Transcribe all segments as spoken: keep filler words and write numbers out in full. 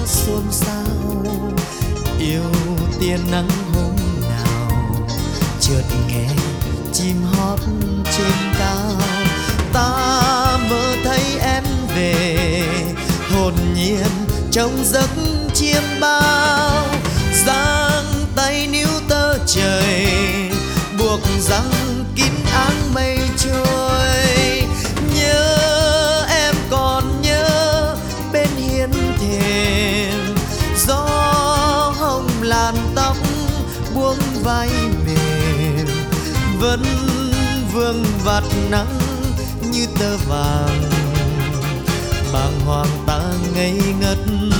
xôn xao, yêu tia nắng hôm nào chợt nghe chim hót trên cao. Ta mơ thấy em về hồn nhiên trong giấc chiêm bao, giang tay níu tơ trời buộc răng kín áng mây trôi. Nhớ em còn nhớ bên hiên thềm, gió hồng làn tóc buông vai mềm, vẫn vương vạt nắng như tơ vàng. Bàng hoàng ta ngây ngất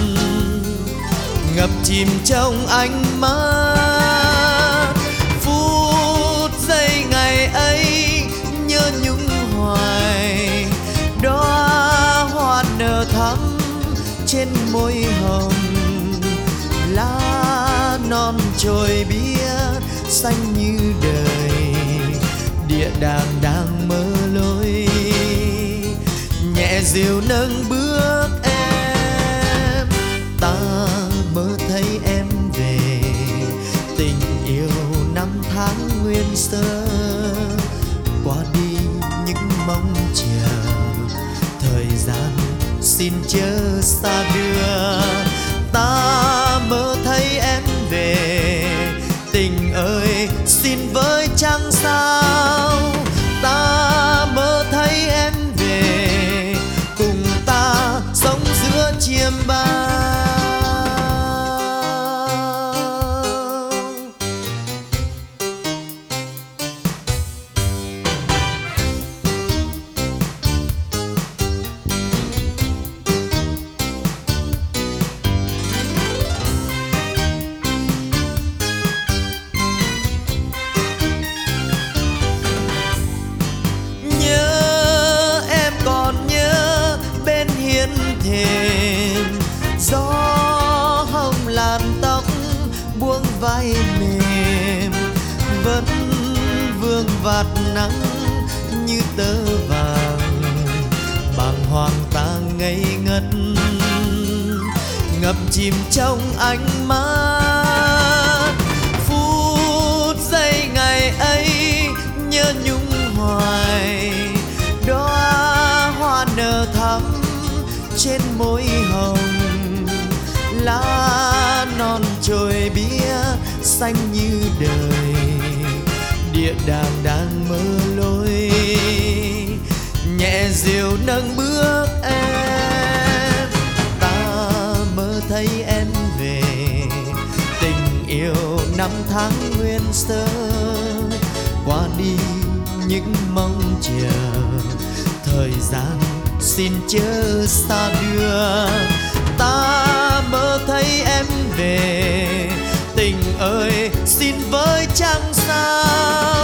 ngập chìm trong ánh mắt, phút giây ngày ấy nhớ nhung hoài. Đóa hoa nở thắm trên môi hồng, lá non trồi biếc xanh như đời. Địa đàng đang mơ lối, nhẹ dịu nâng bước em. Ta mơ thấy em về, tình yêu năm tháng nguyên sơ. Qua đi những mong chờ, thời gian xin chớ xa đưa. Ta mơ thấy em về, tình ơi xin với trăng sao. Ta mơ thấy em về, cùng ta sống giữa chiêm bao. Thềm gió hồng làn tóc buông vai mềm, vẫn vương vạt nắng như tơ vàng. Bàng hoàng ta ngây ngất ngập chìm trong ánh mắt, phút giây ngày ấy nhớ nhung hoài. Đóa hoa nở thắm trên môi hồng, lá non trồi biếc xanh như đời. Địa đàng đang mơ lối, nhẹ dịu nâng bước em. Ta mơ thấy em về, tình yêu năm tháng nguyên sơ. Qua đi những mong chờ, thời gian xin chớ xa đưa. Ta mơ thấy em về, tình ơi xin với trăng sao.